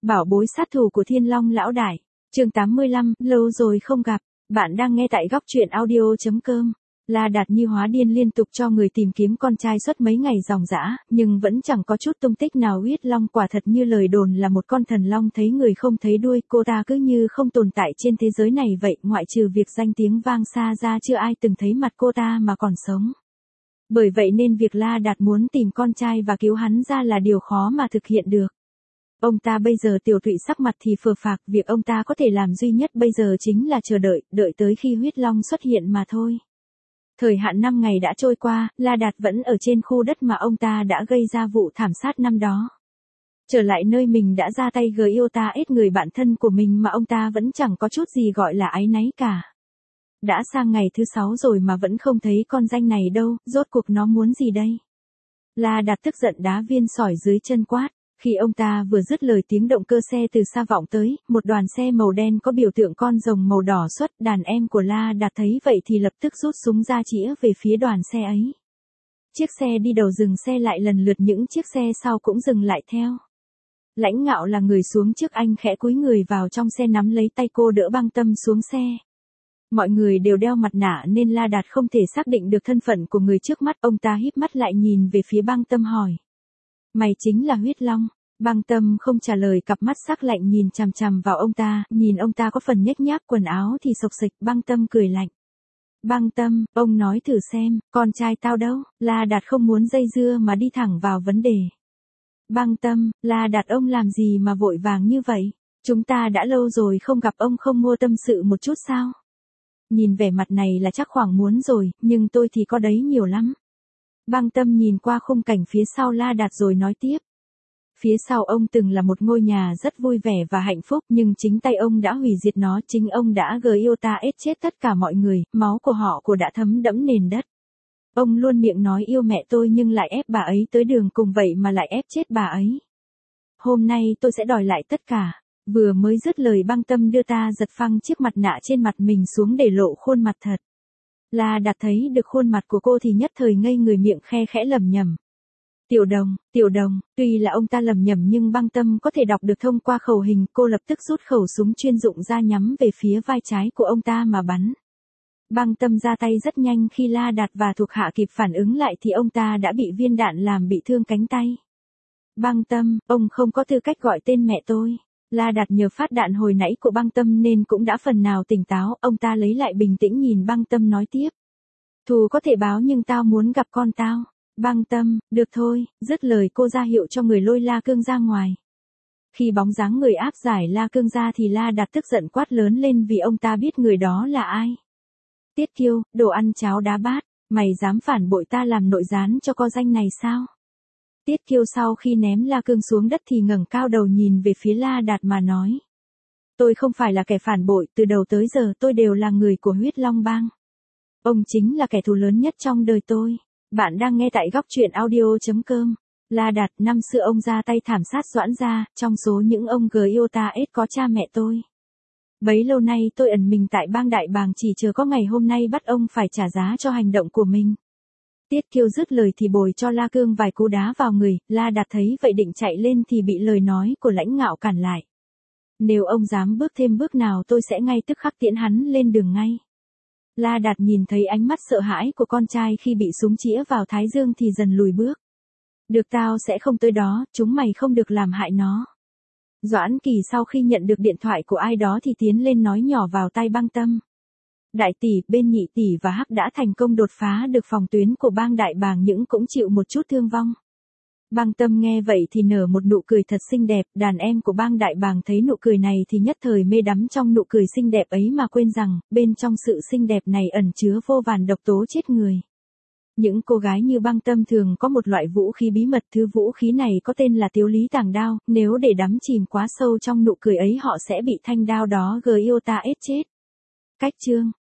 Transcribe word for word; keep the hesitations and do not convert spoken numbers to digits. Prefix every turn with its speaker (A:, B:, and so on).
A: Bảo bối sát thủ của Thiên Long lão đại. Chương tám mươi lăm, lâu rồi không gặp. Bạn đang nghe tại góc truyện audio chấm com. La Đạt như hóa điên liên tục cho người tìm kiếm con trai suốt mấy ngày ròng rã, nhưng vẫn chẳng có chút tung tích nào. Huyết Long quả thật như lời đồn là một con thần long thấy người không thấy đuôi, cô ta cứ như không tồn tại trên thế giới này vậy, ngoại trừ việc danh tiếng vang xa ra chưa ai từng thấy mặt cô ta mà còn sống. Bởi vậy nên việc La Đạt muốn tìm con trai và cứu hắn ra là điều khó mà thực hiện được. Ông ta bây giờ tiểu tụy sắc mặt thì phờ phạc, việc ông ta có thể làm duy nhất bây giờ chính là chờ đợi, đợi tới khi Huyết Long xuất hiện mà thôi. Thời hạn năm ngày đã trôi qua, La Đạt vẫn ở trên khu đất mà ông ta đã gây ra vụ thảm sát năm đó. Trở lại nơi mình đã ra tay gờ yêu ta ít người bạn thân của mình mà ông ta vẫn chẳng có chút gì gọi là áy náy cả. Đã sang ngày thứ sáu rồi mà vẫn không thấy con danh này đâu, rốt cuộc nó muốn gì đây? La Đạt tức giận đá viên sỏi dưới chân quát. Khi ông ta vừa dứt lời, tiếng động cơ xe từ xa vọng tới, một đoàn xe màu đen có biểu tượng con rồng màu đỏ xuất. Đàn em của La Đạt thấy vậy thì lập tức rút súng ra chĩa về phía đoàn xe ấy. Chiếc xe đi đầu dừng xe lại, lần lượt những chiếc xe sau cũng dừng lại theo. Lãnh Ngạo là người xuống trước, anh khẽ cúi người vào trong xe nắm lấy tay cô đỡ Băng Tâm xuống xe. Mọi người đều đeo mặt nạ nên La Đạt không thể xác định được thân phận của người trước mắt. Ông ta híp mắt lại nhìn về phía Băng Tâm hỏi. Mày chính là Huyết Long? Băng Tâm không trả lời, cặp mắt sắc lạnh nhìn chằm chằm vào ông ta, nhìn ông ta có phần nhếch nhác, quần áo thì xộc xệch. Băng Tâm cười lạnh. Băng Tâm, ông nói thử xem, con trai tao đâu? La Đạt không muốn dây dưa mà đi thẳng vào vấn đề. Băng Tâm, La Đạt ông làm gì mà vội vàng như vậy? Chúng ta đã lâu rồi không gặp, ông không mua tâm sự một chút sao? Nhìn vẻ mặt này là chắc khoảng muốn rồi, nhưng tôi thì có đấy nhiều lắm. Băng Tâm nhìn qua khung cảnh phía sau La Đạt rồi nói tiếp. Phía sau ông từng là một ngôi nhà rất vui vẻ và hạnh phúc, nhưng chính tay ông đã hủy diệt nó, chính ông đã gờ yêu ta ết chết tất cả mọi người, máu của họ của đã thấm đẫm nền đất. Ông luôn miệng nói yêu mẹ tôi nhưng lại ép bà ấy tới đường cùng, vậy mà lại ép chết bà ấy. Hôm nay tôi sẽ đòi lại tất cả. Vừa mới dứt lời, Băng Tâm đưa ta giật phăng chiếc mặt nạ trên mặt mình xuống để lộ khuôn mặt thật. La Đạt thấy được khuôn mặt của cô thì nhất thời ngây người, miệng khe khẽ lẩm nhẩm. Tiểu Đồng, Tiểu Đồng. Tuy là ông ta lẩm nhẩm nhưng Băng Tâm có thể đọc được thông qua khẩu hình, cô lập tức rút khẩu súng chuyên dụng ra nhắm về phía vai trái của ông ta mà bắn. Băng Tâm ra tay rất nhanh, khi La Đạt và thuộc hạ kịp phản ứng lại thì ông ta đã bị viên đạn làm bị thương cánh tay. Băng Tâm, ông không có tư cách gọi tên mẹ tôi. La Đạt nhờ phát đạn hồi nãy của Băng Tâm nên cũng đã phần nào tỉnh táo, ông ta lấy lại bình tĩnh nhìn Băng Tâm nói tiếp. Thù có thể báo nhưng tao muốn gặp con tao. Băng Tâm, được thôi, dứt lời cô ra hiệu cho người lôi La Cương ra ngoài. Khi bóng dáng người áp giải La Cương ra thì La Đạt tức giận quát lớn lên vì ông ta biết người đó là ai. Tiết Kiêu, đồ ăn cháo đá bát, mày dám phản bội ta làm nội gián cho co danh này sao? Tiết Kiêu sau khi ném La Cương xuống đất thì ngẩng cao đầu nhìn về phía La Đạt mà nói. Tôi không phải là kẻ phản bội, từ đầu tới giờ tôi đều là người của Huyết Long Bang. Ông chính là kẻ thù lớn nhất trong đời tôi. Bạn đang nghe tại góc truyện audio chấm com. La Đạt, năm xưa ông ra tay thảm sát Doãn gia, trong số những ông gờ yêu ta ết có cha mẹ tôi. Bấy lâu nay tôi ẩn mình tại bang Đại Bàng chỉ chờ có ngày hôm nay bắt ông phải trả giá cho hành động của mình. Tiết Kiêu dứt lời thì bồi cho La Cương vài cú đá vào người. La Đạt thấy vậy định chạy lên thì bị lời nói của Lãnh Ngạo cản lại. Nếu ông dám bước thêm bước nào tôi sẽ ngay tức khắc tiễn hắn lên đường ngay. La Đạt nhìn thấy ánh mắt sợ hãi của con trai khi bị súng chĩa vào thái dương thì dần lùi bước. Được, tao sẽ không tới đó, chúng mày không được làm hại nó. Doãn Kỳ sau khi nhận được điện thoại của ai đó thì tiến lên nói nhỏ vào tai Băng Tâm. Đại tỷ, bên Nhị tỷ và Hắc đã thành công đột phá được phòng tuyến của bang Đại Bàng nhưng cũng chịu một chút thương vong. Băng Tâm nghe vậy thì nở một nụ cười thật xinh đẹp, đàn em của bang Đại Bàng thấy nụ cười này thì nhất thời mê đắm trong nụ cười xinh đẹp ấy mà quên rằng, bên trong sự xinh đẹp này ẩn chứa vô vàn độc tố chết người. Những cô gái như Băng Tâm thường có một loại vũ khí bí mật, thứ vũ khí này có tên là Tiếu Lý Tàng Đao, nếu để đắm chìm quá sâu trong nụ cười ấy họ sẽ bị thanh đao đó gờ yêu ta ết chết. Cách chương